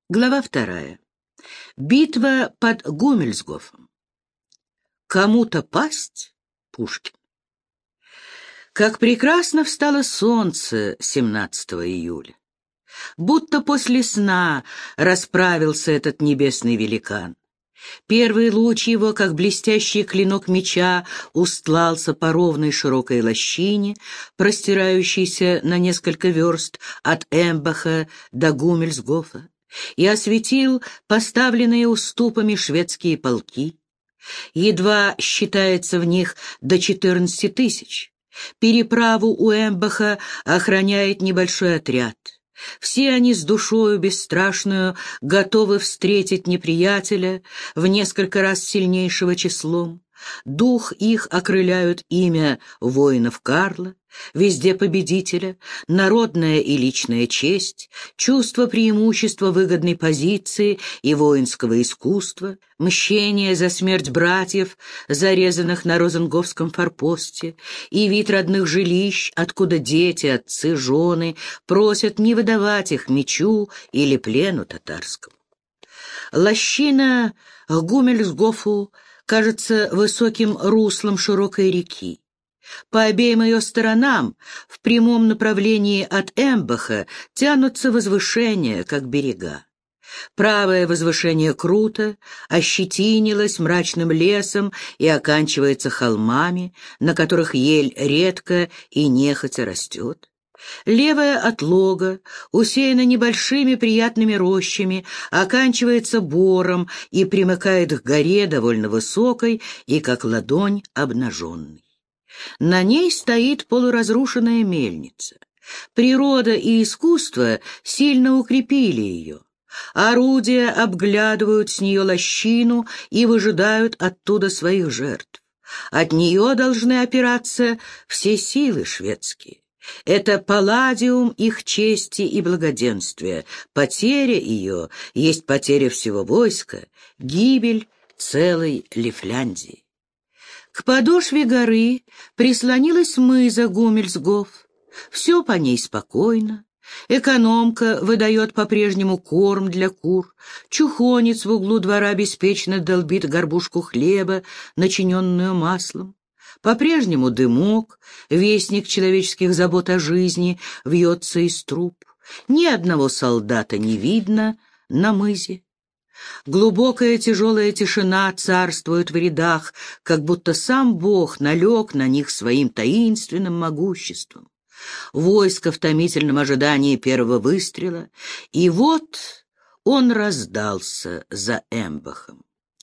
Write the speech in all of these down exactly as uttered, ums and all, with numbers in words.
Глава вторая. Битва под Гумельсгофом. Кому-то пасть? Пушкин. Как прекрасно встало солнце семнадцатого июля. Будто после сна расправился этот небесный великан. Первый луч его, как блестящий клинок меча, устлался по ровной широкой лощине, простирающейся на несколько верст от Эмбаха до Гумельсгофа, и осветил поставленные уступами шведские полки. Едва считается в них до четырнадцати тысяч. Переправу у Эмбаха охраняет небольшой отряд. Все они с душою бесстрашную готовы встретить неприятеля, в несколько раз сильнейшего числом. Дух их окрыляют имя воинов Карла, везде победителя, народная и личная честь, чувство преимущества выгодной позиции и воинского искусства, мщение за смерть братьев, зарезанных на Розенговском форпосте, и вид родных жилищ, откуда дети, отцы, жены просят не выдавать их мечу или плену татарскому. Лощина к Гумельсгофу кажется высоким руслом широкой реки. По обеим ее сторонам, в прямом направлении от Эмбаха, тянутся возвышения, как берега. Правое возвышение круто, ощетинилось мрачным лесом и оканчивается холмами, на которых ель редко и нехотя растет. Левая отлога, усеяна небольшими приятными рощами, оканчивается бором и примыкает к горе довольно высокой и, как ладонь, обнаженной. На ней стоит полуразрушенная мельница. Природа и искусство сильно укрепили ее. Орудия обглядывают с нее лощину и выжидают оттуда своих жертв. От нее должны опираться все силы шведские. Это палладиум их чести и благоденствия. Потеря ее есть потеря всего войска, гибель целой Лифляндии. К подошве горы прислонилась мыза Гумельсгоф. Все по ней спокойно. Экономка выдает по-прежнему корм для кур. Чухонец в углу двора беспечно долбит горбушку хлеба, начиненную маслом. По-прежнему дымок, вестник человеческих забот о жизни, вьется из труб. Ни одного солдата не видно на мызе. Глубокая тяжелая тишина царствует в рядах, как будто сам Бог налег на них своим таинственным могуществом. Войско в томительном ожидании первого выстрела, и вот он раздался за Эмбахом.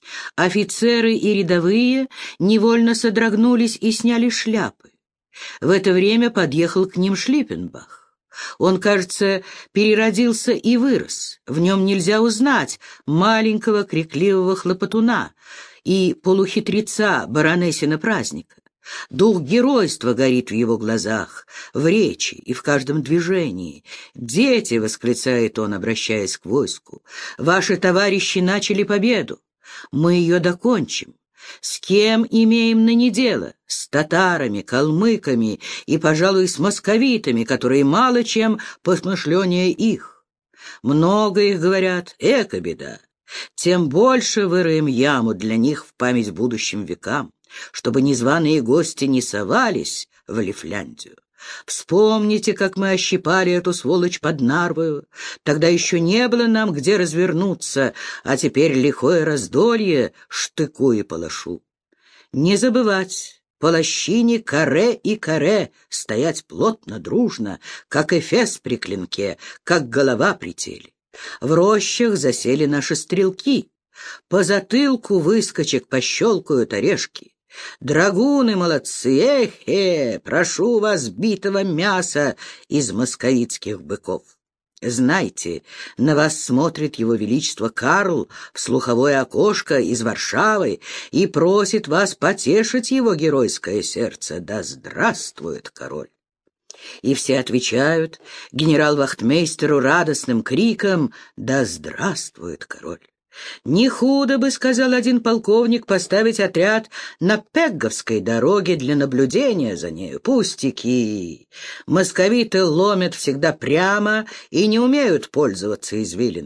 Офицеры и рядовые невольно содрогнулись и сняли шляпы. В это время подъехал к ним Шлиппенбах. Он, кажется, переродился и вырос. В нем нельзя узнать маленького крикливого хлопотуна и полухитреца баронессина праздника. Дух геройства горит в его глазах, в речи и в каждом движении. «Дети!» — восклицает он, обращаясь к войску. «Ваши товарищи начали победу. Мы ее докончим. С кем имеем ныне дело? С татарами, калмыками и, пожалуй, с московитами, которые мало чем посмышленнее их. Много их, говорят, эко беда. Тем больше выроем яму для них в память будущим векам, чтобы незваные гости не совались в Лифляндию. Вспомните, как мы ощипали эту сволочь под Нарвою. Тогда еще не было нам где развернуться, а теперь лихое раздолье штыку и палашу. Не забывать, по лощине каре и каре стоять плотно, дружно, как эфес при клинке, как голова при теле. В рощах засели наши стрелки. По затылку выскочек пощелкают орешки. Драгуны молодцы, эхе, прошу вас битого мяса из московитских быков. Знайте, на вас смотрит его величество Карл в слуховое окошко из Варшавы и просит вас потешить его геройское сердце. Да здравствует король! И все отвечают генерал-вахтмейстеру радостным криком: «Да здравствует король!» «Не худо бы, — сказал один полковник, — поставить отряд на Пегговской дороге для наблюдения за нею. Пустяки! Московиты ломят всегда прямо и не умеют пользоваться извилинами.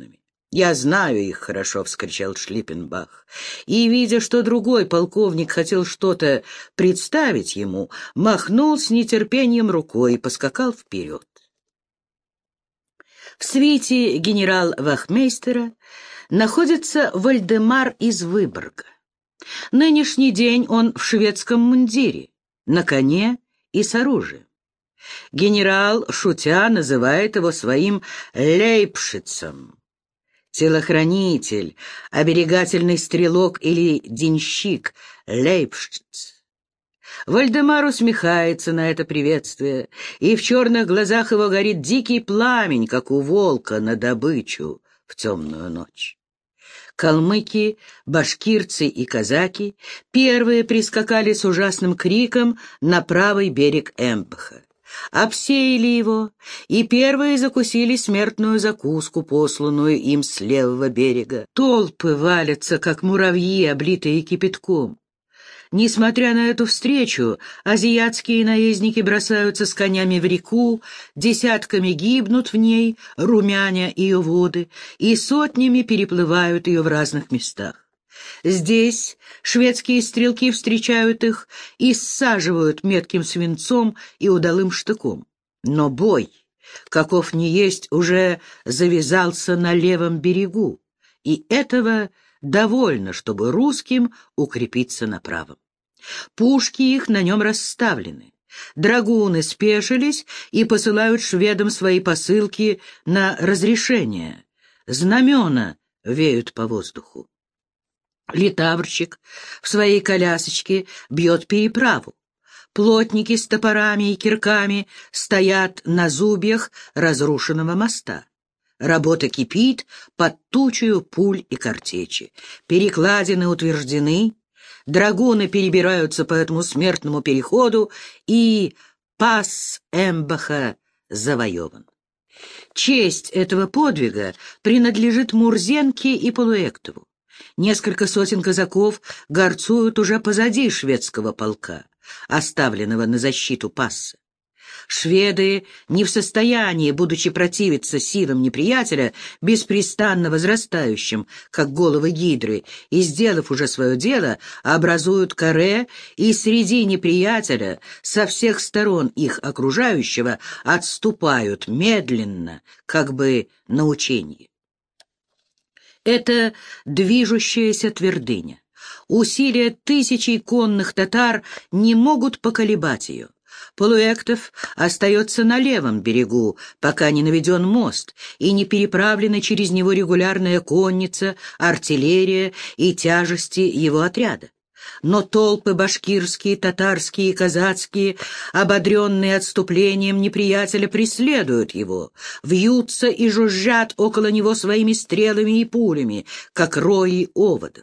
«Я знаю их хорошо», — вскричал Шлиппенбах. И, видя, что другой полковник хотел что-то представить ему, махнул с нетерпением рукой и поскакал вперед. В свите генерал-вахмейстера находится Вальдемар из Выборга. Нынешний день он в шведском мундире, на коне и с оружием. Генерал, шутя, называет его своим лейпшицем. Телохранитель, оберегательный стрелок или денщик, лейпшиц. Вальдемар усмехается на это приветствие, и в черных глазах его горит дикий пламень, как у волка на добычу в темную ночь. Калмыки, башкирцы и казаки первые прискакали с ужасным криком на правый берег Эмбаха. Обсеяли его, и первые закусили смертную закуску, посланную им с левого берега. Толпы валятся, как муравьи, облитые кипятком. Несмотря на эту встречу, азиатские наездники бросаются с конями в реку, десятками гибнут в ней, румяня ее воды, и сотнями переплывают ее в разных местах. Здесь шведские стрелки встречают их и ссаживают метким свинцом и удалым штыком. Но бой, каков ни есть, уже завязался на левом берегу, и этого довольно, чтобы русским укрепиться на правом. Пушки их на нем расставлены. Драгуны спешились и посылают шведам свои посылки на разрешение. Знамена веют по воздуху. Литаврщик в своей колясочке бьет переправу. Плотники с топорами и кирками стоят на зубьях разрушенного моста. Работа кипит под тучею пуль и картечи. Перекладины утверждены, драгуны перебираются по этому смертному переходу, и пас Эмбаха завоеван. Честь этого подвига принадлежит Мурзенке и Полуэктову. Несколько сотен казаков горцуют уже позади шведского полка, оставленного на защиту пасса. Шведы не в состоянии, будучи противиться силам неприятеля, беспрестанно возрастающим, как головы гидры, и, сделав уже свое дело, образуют каре, и среди неприятеля, со всех сторон их окружающего, отступают медленно, как бы на ученье. Это движущаяся твердыня. Усилия тысячей конных татар не могут поколебать ее. Полуэктов остается на левом берегу, пока не наведен мост, и не переправлена через него регулярная конница, артиллерия и тяжести его отряда. Но толпы башкирские, татарские и казацкие, ободренные отступлением неприятеля, преследуют его, вьются и жужжат около него своими стрелами и пулями, как рои оводов.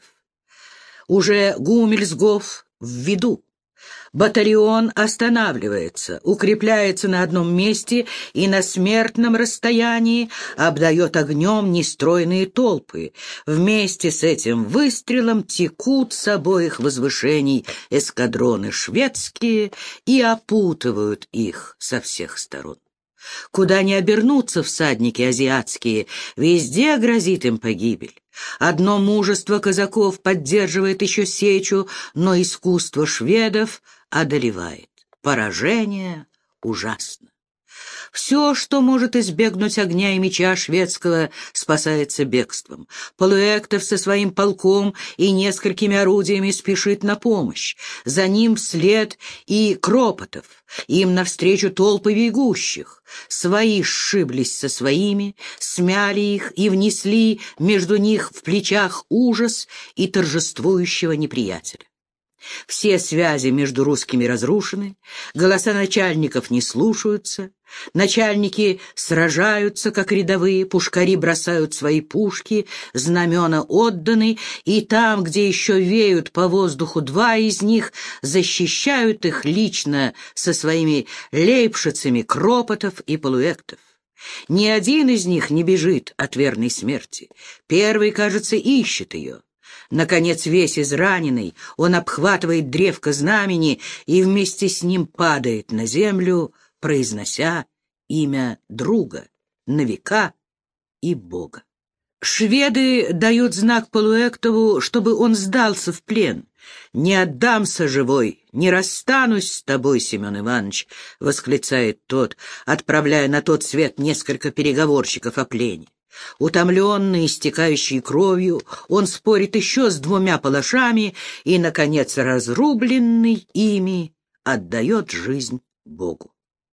Уже Гумельсгоф в виду. Батальон останавливается, укрепляется на одном месте и на смертном расстоянии обдает огнем нестройные толпы. Вместе с этим выстрелом текут с обоих возвышений эскадроны шведские и опутывают их со всех сторон. Куда ни обернутся всадники азиатские, везде грозит им погибель. Одно мужество казаков поддерживает еще сечу, но искусство шведов одолевает. Поражение ужасно. Все, что может избегнуть огня и меча шведского, спасается бегством. Полуэктов со своим полком и несколькими орудиями спешит на помощь. За ним вслед и Кропотов. Им навстречу толпы бегущих. Свои сшиблись со своими, смяли их и внесли между них в плечах ужас и торжествующего неприятеля. Все связи между русскими разрушены, голоса начальников не слушаются, начальники сражаются, как рядовые, пушкари бросают свои пушки, знамена отданы, и там, где еще веют по воздуху два из них, защищают их лично со своими лейпшицами Кропотов и Полуэктов. Ни один из них не бежит от верной смерти. Первый, кажется, ищет ее. Наконец, весь израненный, он обхватывает древко знамени и вместе с ним падает на землю, произнося имя друга на века и Бога. Шведы дают знак Полуэктову, чтобы он сдался в плен. «Не отдамся живой, не расстанусь с тобой, Семен Иванович», — восклицает тот, отправляя на тот свет несколько переговорщиков о плене. Утомленный, истекающий кровью, он спорит еще с двумя палашами и, наконец, разрубленный ими, отдает жизнь Богу.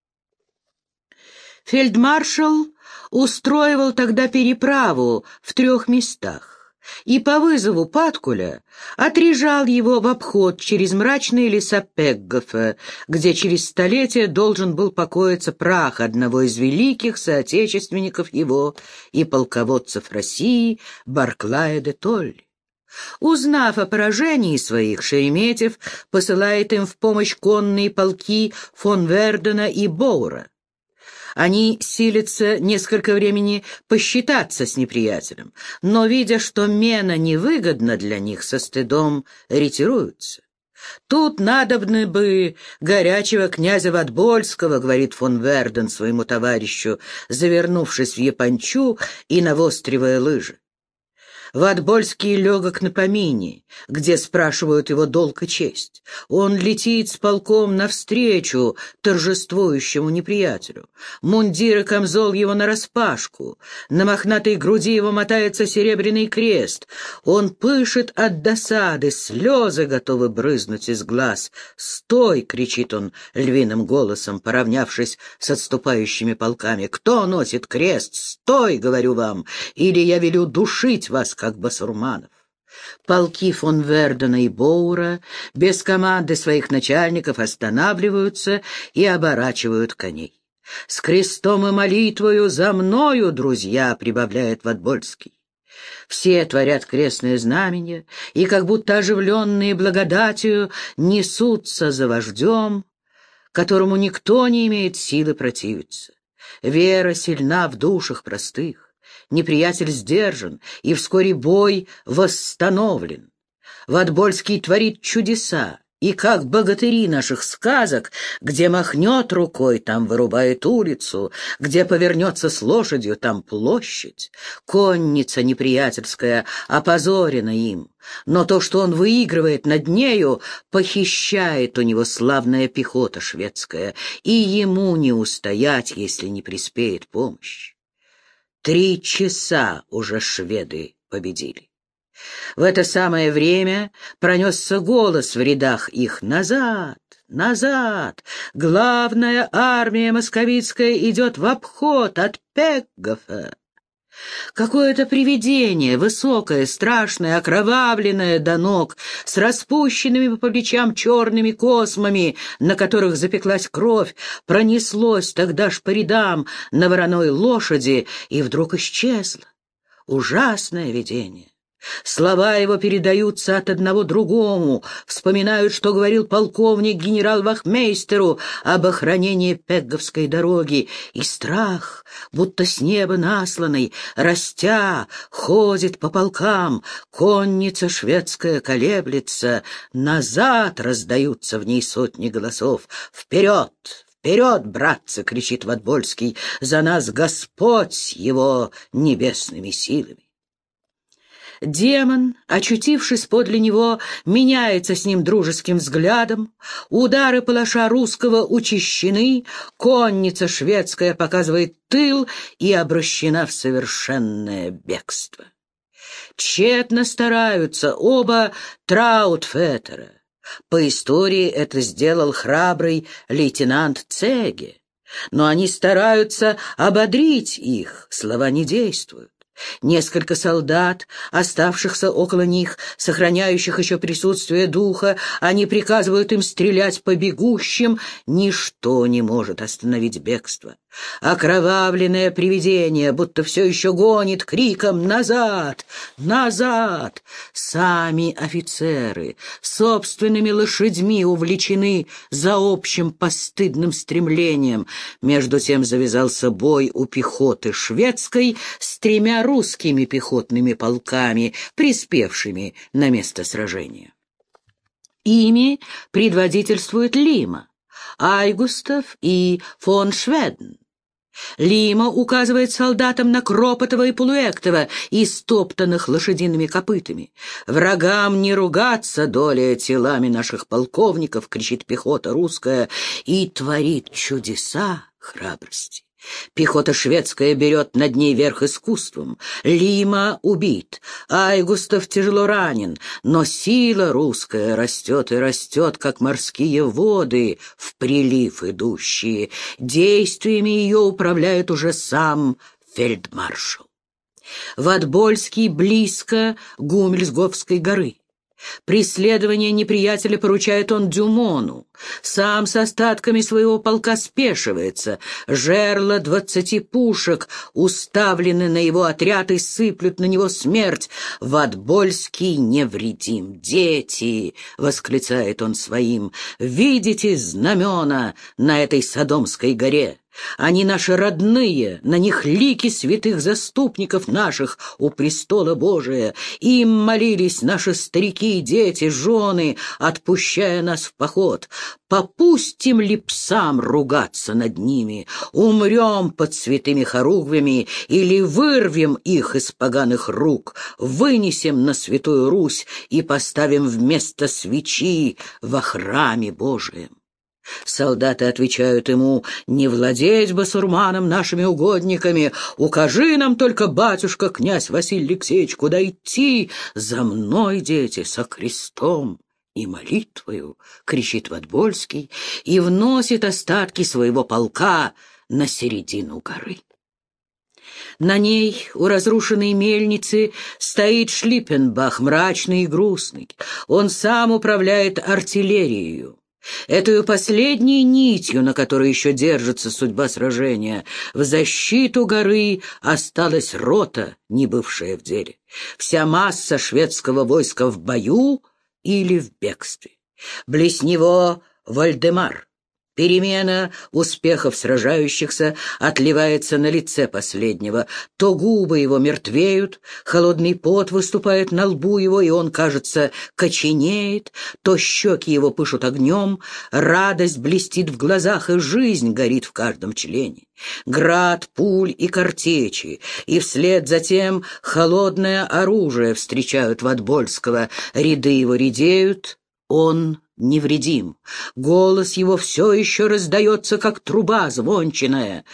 Фельдмаршал устроивал тогда переправу в трех местах и по вызову Паткуля отрежал его в обход через мрачные леса Пеггофа, где через столетия должен был покоиться прах одного из великих соотечественников его и полководцев России Барклая де Толли. Узнав о поражении своих, Шереметьев посылает им в помощь конные полки фон Вердена и Боура. Они силятся несколько времени посчитаться с неприятелем, но, видя, что мена невыгодна для них, со стыдом ретируются. «Тут надобно бы горячего князя Ватбольского», — говорит фон Верден своему товарищу, завернувшись в япончу и навостривая лыжи. Ватбольский легок на помине, где спрашивают его долг и честь. Он летит с полком навстречу торжествующему неприятелю. Мундир и камзол его нараспашку, на мохнатой груди его мотается серебряный крест. Он пышет от досады, слезы готовы брызнуть из глаз. «Стой!» — кричит он львиным голосом, поравнявшись с отступающими полками. «Кто носит крест? Стой, говорю вам, или я велю душить вас, как басурманов». Полки фон Вердена и Боура без команды своих начальников останавливаются и оборачивают коней. «С крестом и молитвою за мною, друзья!» — прибавляет Ватбольский. Все творят крестное знамение и, как будто оживленные благодатью, несутся за вождем, которому никто не имеет силы противиться. Вера сильна в душах простых. Неприятель сдержан, и вскоре бой восстановлен. Ватбольский творит чудеса, и как богатыри наших сказок, где махнет рукой, там вырубает улицу, где повернется с лошадью, там площадь. Конница неприятельская опозорена им, но то, что он выигрывает над нею, похищает у него славная пехота шведская, и ему не устоять, если не приспеет помощь. Три часа уже шведы победили. В это самое время пронесся голос в рядах их: «Назад! Назад! Главная армия московицкая идет в обход от Пеггофа!» Какое-то привидение, высокое, страшное, окровавленное до ног, с распущенными по плечам черными космами, на которых запеклась кровь, пронеслось тогда ж по рядам на вороной лошади и вдруг исчезло. Ужасное видение. Слова его передаются от одного другому, вспоминают, что говорил полковник генерал-вахмейстеру об охранении Пегговской дороги, и страх, будто с неба насланный, растя, ходит по полкам, конница шведская колеблется, назад раздаются в ней сотни голосов. «Вперед! Вперед, братцы!» — кричит Ватбольский, «за нас Господь его небесными силами!» Демон, очутившись подле него, меняется с ним дружеским взглядом, удары палаша русского учащены, конница шведская показывает тыл и обращена в совершенное бегство. Тщетно стараются оба Траутфеттера. По истории это сделал храбрый лейтенант Цеге, но они стараются ободрить их, слова не действуют. Несколько солдат, оставшихся около них, сохраняющих еще присутствие духа, они приказывают им стрелять по бегущим. Ничто не может остановить бегство. Окровавленное привидение, будто все еще гонит криком «Назад! Назад!». Сами офицеры собственными лошадьми увлечены за общим постыдным стремлением. Между тем завязался бой у пехоты шведской с тремя русскими пехотными полками, приспевшими на место сражения. Ими предводительствует Лима, Айгустов и фон Шведен. Лима указывает солдатам на Кропотова и Полуэктова, истоптанных лошадиными копытами. «Врагам не ругаться, доля телами наших полковников», — кричит пехота русская, и творит чудеса храбрости. Пехота шведская берет над ней верх искусством. Лима убит, Айгустов тяжело ранен, но сила русская растет и растет, как морские воды, в прилив идущие. Действиями ее управляет уже сам фельдмаршал. Ватбольский близко Гумельсговской горы. Преследование неприятеля поручает он Дюмону. Сам с остатками своего полка спешивается. Жерла двадцати пушек уставлены на его отряд и сыплют на него смерть. Ватбольский невредим. «Дети!» — восклицает он своим. «Видите знамена на этой Содомской горе? Они наши родные, на них лики святых заступников наших у престола Божия. Им молились наши старики, дети, жены, отпущая нас в поход. Попустим ли псам ругаться над ними? Умрем под святыми хоругвями или вырвем их из поганых рук, вынесем на Святую Русь и поставим вместо свечи во храме Божием?» Солдаты отвечают ему: «Не владеть басурманом нашими угодниками, укажи нам только, батюшка, князь Василий Алексеевич, куда идти. За мной, дети, со крестом и молитвою», — кричит Ватбольский и вносит остатки своего полка на середину горы. На ней, у разрушенной мельницы, стоит Шлиппенбах, мрачный и грустный. Он сам управляет артиллерией. Этою последней нитью, на которой еще держится судьба сражения, в защиту горы осталась рота, не бывшая в деле. Вся масса шведского войска в бою или в бегстве. Близ него Вальдемар. Перемена успехов сражающихся отливается на лице последнего. То губы его мертвеют, холодный пот выступает на лбу его, и он, кажется, коченеет, то щеки его пышут огнем, радость блестит в глазах, и жизнь горит в каждом члене. Град, пуль и картечи, и вслед за тем холодное оружие встречают Ватбольского, ряды его редеют, он невредим. Голос его все еще раздается, как труба звончиная.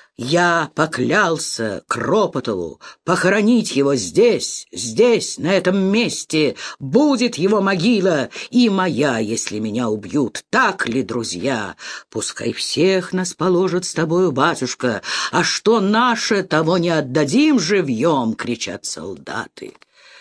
«Я поклялся Кропотову похоронить его здесь, здесь, на этом месте. Будет его могила и моя, если меня убьют. Так ли, друзья? Пускай всех нас положат с тобою, батюшка. А что наше, того не отдадим живьем!» — кричат солдаты.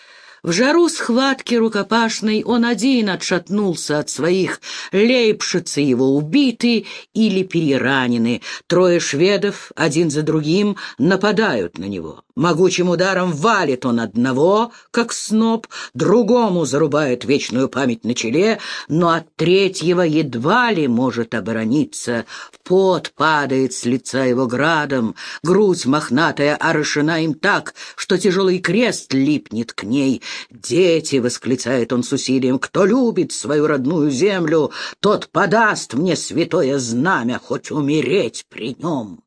В жару схватки рукопашной он один отшатнулся от своих, лейбшицы его убиты или переранены. Трое шведов один за другим нападают на него. Могучим ударом валит он одного, как сноп, другому зарубает вечную память на челе, но от третьего едва ли может оборониться. Пот падает с лица его градом, грудь мохнатая орошена им так, что тяжелый крест липнет к ней. «Дети!» — восклицает он с усилием. «Кто любит свою родную землю, тот подаст мне святое знамя, хоть умереть при нем».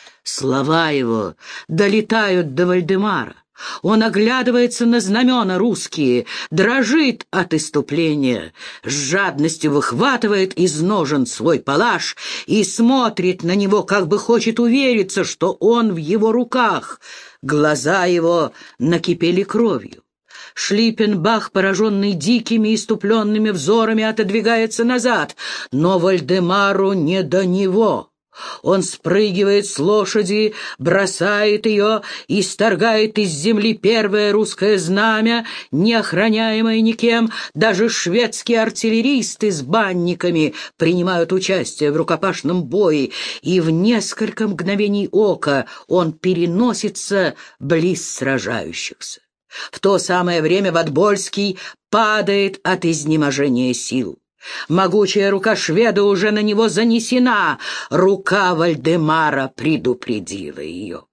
Слова его долетают до Вальдемара. Он оглядывается на знамена русские, дрожит от иступления, с жадностью выхватывает из ножен свой палаш и смотрит на него, как бы хочет увериться, что он в его руках. Глаза его накипели кровью. Шлиппенбах, пораженный дикими иступленными взорами, отодвигается назад, но Вальдемару не до него. Он спрыгивает с лошади, бросает ее и сторгает из земли первое русское знамя, не охраняемое никем. Даже шведские артиллеристы с банниками принимают участие в рукопашном бое, и в несколько мгновений ока он переносится близ сражающихся. В то самое время Ватбольский падает от изнеможения сил. Могучая рука шведа уже на него занесена. Рука Вальдемара предупредила ее.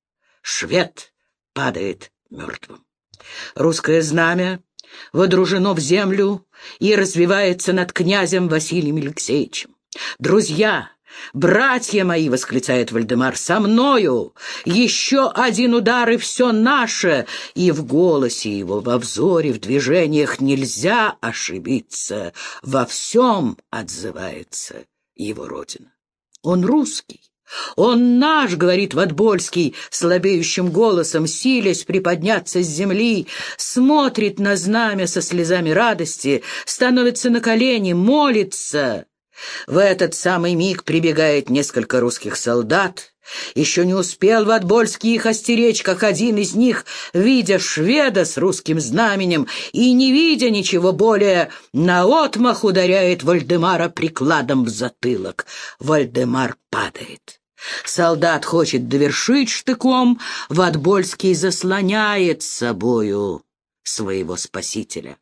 Швед падает мертвым. Русское знамя водружено в землю и развивается над князем Василием Алексеевичем. Друзья, «Братья мои!» — восклицает Вальдемар. «Со мною! Еще один удар, и все наше!» И в голосе его, во взоре, в движениях нельзя ошибиться. Во всем отзывается его родина. Он русский. «Он наш!» — говорит Ватбольский слабеющим голосом, силясь приподняться с земли, смотрит на знамя со слезами радости, становится на колени, молится. В этот самый миг прибегает несколько русских солдат. Еще не успел Ватбольский их остеречь, как один из них, видя шведа с русским знаменем и не видя ничего более, наотмах ударяет Вальдемара прикладом в затылок. Вальдемар падает. Солдат хочет довершить штыком, Ватбольский заслоняет собою своего спасителя.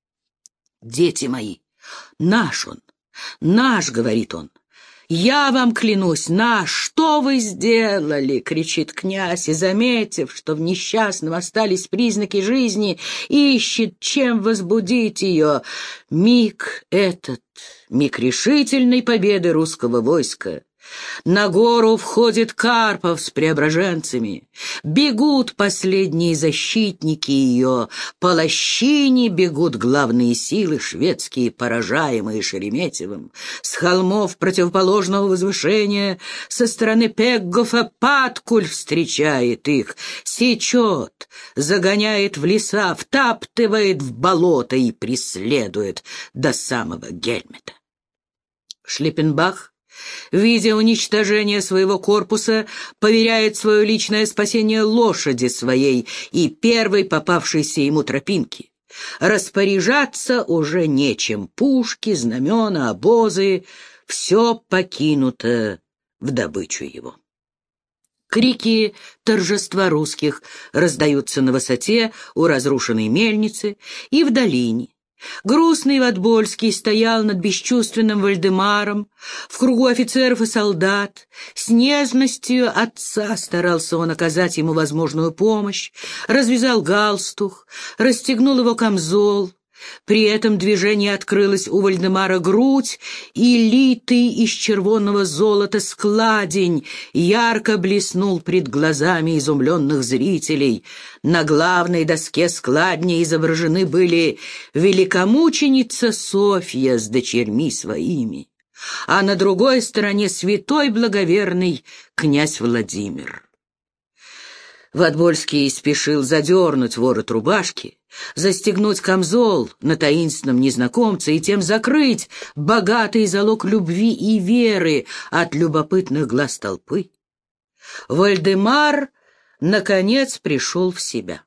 «Дети мои, наш он! «Наш», — говорит он, — «я вам клянусь, наш, что вы сделали?» — кричит князь, и, заметив, что в несчастном остались признаки жизни, ищет, чем возбудить ее. Миг этот, миг решительной победы русского войска. На гору входит Карпов с преображенцами. Бегут последние защитники ее. По лощине бегут главные силы шведские, поражаемые Шереметьевым. С холмов противоположного возвышения со стороны Пеггофа Паткуль встречает их, сечет, загоняет в леса, втаптывает в болото и преследует до самого Гельмета. Шлиппенбах, видя уничтожение своего корпуса, поверяет свое личное спасение лошади своей и первой попавшейся ему тропинке. Распоряжаться уже нечем. Пушки, знамена, обозы — все покинуто в добычу его. Крики торжества русских раздаются на высоте у разрушенной мельницы и в долине. Грустный Ватбольский стоял над бесчувственным Вальдемаром, в кругу офицеров и солдат. С нежностью отца старался он оказать ему возможную помощь, развязал галстух, расстегнул его камзол. При этом движении открылась у Вальдемара грудь, и литый из червонного золота складень ярко блеснул пред глазами изумленных зрителей. На главной доске складня изображены были великомученица Софья с дочерьми своими, а на другой стороне святой благоверный князь Владимир. Ватбольский спешил задернуть ворот рубашки, застегнуть камзол на таинственном незнакомце и тем закрыть богатый залог любви и веры от любопытных глаз толпы. Вальдемар, наконец, пришел в себя.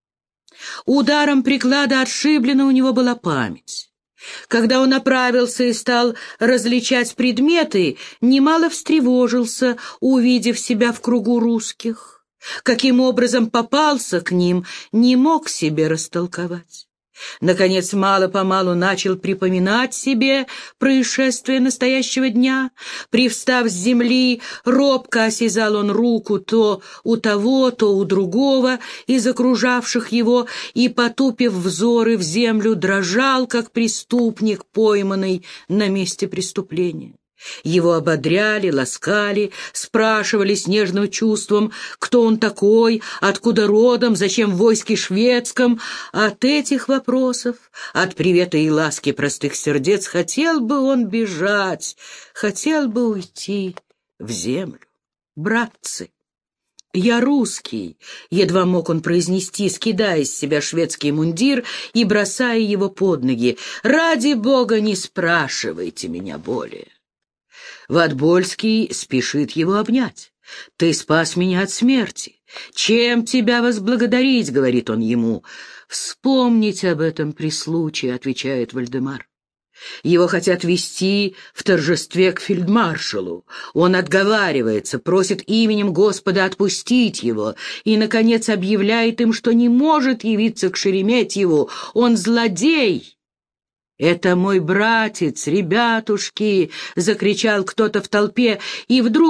Ударом приклада отшиблена у него была память. Когда он оправился и стал различать предметы, немало встревожился, увидев себя в кругу русских. Каким образом попался к ним, не мог себе растолковать. Наконец, мало-помалу начал припоминать себе происшествие настоящего дня. Привстав с земли, робко осязал он руку то у того, то у другого из окружавших его, и, потупив взоры в землю, дрожал, как преступник, пойманный на месте преступления. Его ободряли, ласкали, спрашивали с нежным чувством, кто он такой, откуда родом, зачем в войске шведском. От этих вопросов, от привета и ласки простых сердец, хотел бы он бежать, хотел бы уйти в землю. «Братцы, я русский», — едва мог он произнести, скидая с себя шведский мундир и бросая его под ноги. «Ради Бога, не спрашивайте меня более». Ватбольский спешит его обнять. «Ты спас меня от смерти. Чем тебя возблагодарить?» — говорит он ему. «Вспомнить об этом при случае», — отвечает Вальдемар. Его хотят вести в торжестве к фельдмаршалу. Он отговаривается, просит именем Господа отпустить его и, наконец, объявляет им, что не может явиться к Шереметьеву. Он злодей. «Это мой братец, ребятушки!» — закричал кто-то в толпе, и вдруг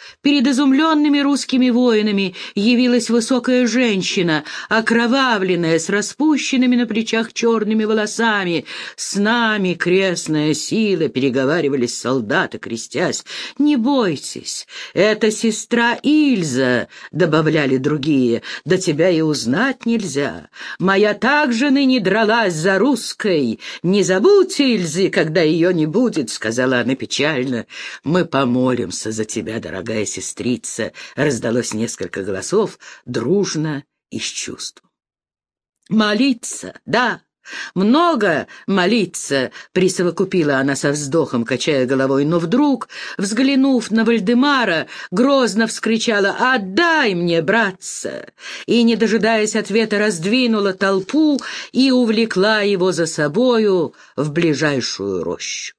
Перед изумленными русскими воинами явилась высокая женщина, окровавленная, с распущенными на плечах черными волосами. «С нами крестная сила», — переговаривались солдаты, крестясь. «Не бойтесь, это сестра Ильза», — добавляли другие. «Да тебя и узнать нельзя. Моя также ныне дралась за русской. Не забудь Ильзы, когда ее не будет», — сказала она печально. «Мы помолимся за тебя, дорогая сестрица», — раздалось несколько голосов, дружно и с чувством. «Молиться, да, много молиться», — присовокупила она со вздохом, качая головой, но вдруг, взглянув на Вальдемара, грозно вскричала: «Отдай мне, братца!» и, не дожидаясь ответа, раздвинула толпу и увлекла его за собою в ближайшую рощу.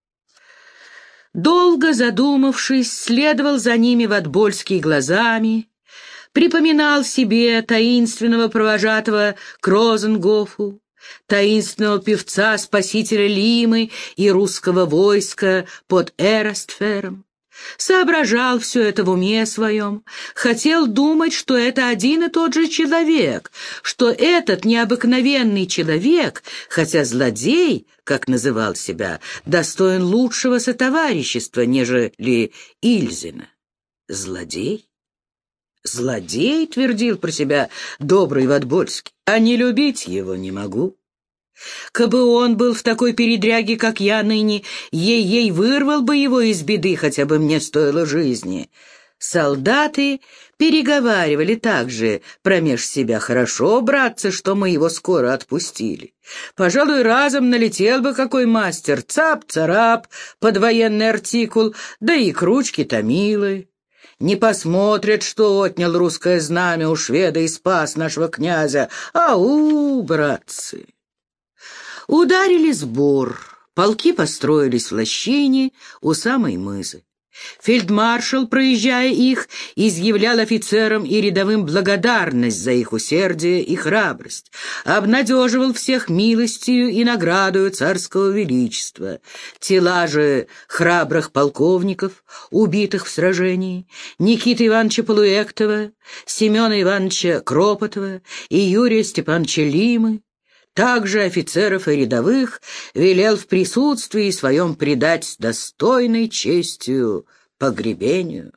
Долго задумавшись, следовал за ними Ватбольский глазами, припоминал себе таинственного провожатого к Розенгофу, таинственного певца, спасителя Лимы и русского войска под Эрастфером. Соображал все это в уме своем, хотел думать, что это один и тот же человек, что этот необыкновенный человек, хотя злодей, как называл себя, достоин лучшего сотоварищества, нежели Ильзина. Злодей? «Злодей», — твердил про себя добрый Ватбольский, — «а не любить его не могу. Кабы он был в такой передряге, как я ныне, ей-ей вырвал бы его из беды, хотя бы мне стоило жизни». Солдаты переговаривали также промеж себя: «Хорошо, братцы, что мы его скоро отпустили. Пожалуй, разом налетел бы какой мастер, цап-царап под военный артикул, да и к ручке томилы. Не посмотрят, что отнял русское знамя у шведа и спас нашего князя. Ау, братцы!» Ударили сбор, полки построились в лощине у самой мызы. Фельдмаршал, проезжая их, изъявлял офицерам и рядовым благодарность за их усердие и храбрость, обнадеживал всех милостью и наградою царского величества. Тела же храбрых полковников, убитых в сражении, Никиты Ивановича Полуэктова, Семена Ивановича Кропотова и Юрия Степановича Лимы, также офицеров и рядовых, велел в присутствии своем предать с достойной честью погребению.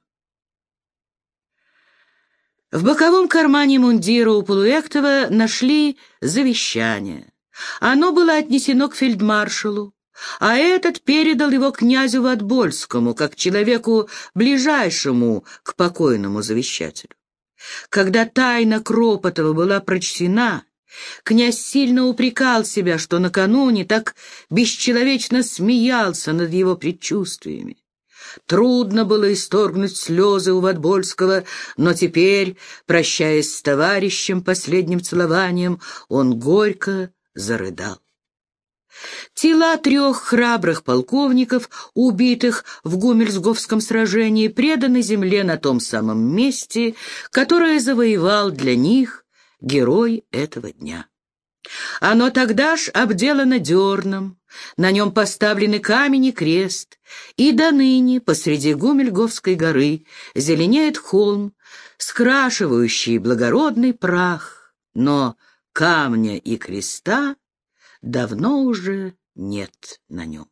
В боковом кармане мундира у Полуэктова нашли завещание. Оно было отнесено к фельдмаршалу, а этот передал его князю Ватбольскому, как человеку ближайшему к покойному завещателю. Когда тайна Кропотова была прочтена, князь сильно упрекал себя, что накануне так бесчеловечно смеялся над его предчувствиями. Трудно было исторгнуть слезы у Ватбольского, но теперь, прощаясь с товарищем последним целованием, он горько зарыдал. Тела трех храбрых полковников, убитых в Гумельсговском сражении, преданы земле на том самом месте, которое завоевал для них герой этого дня. Оно тогда ж обделано дерном, на нем поставлены камень и крест, и до ныне посреди Гумельговской горы зеленеет холм, скрашивающий благородный прах, но камня и креста давно уже нет на нем.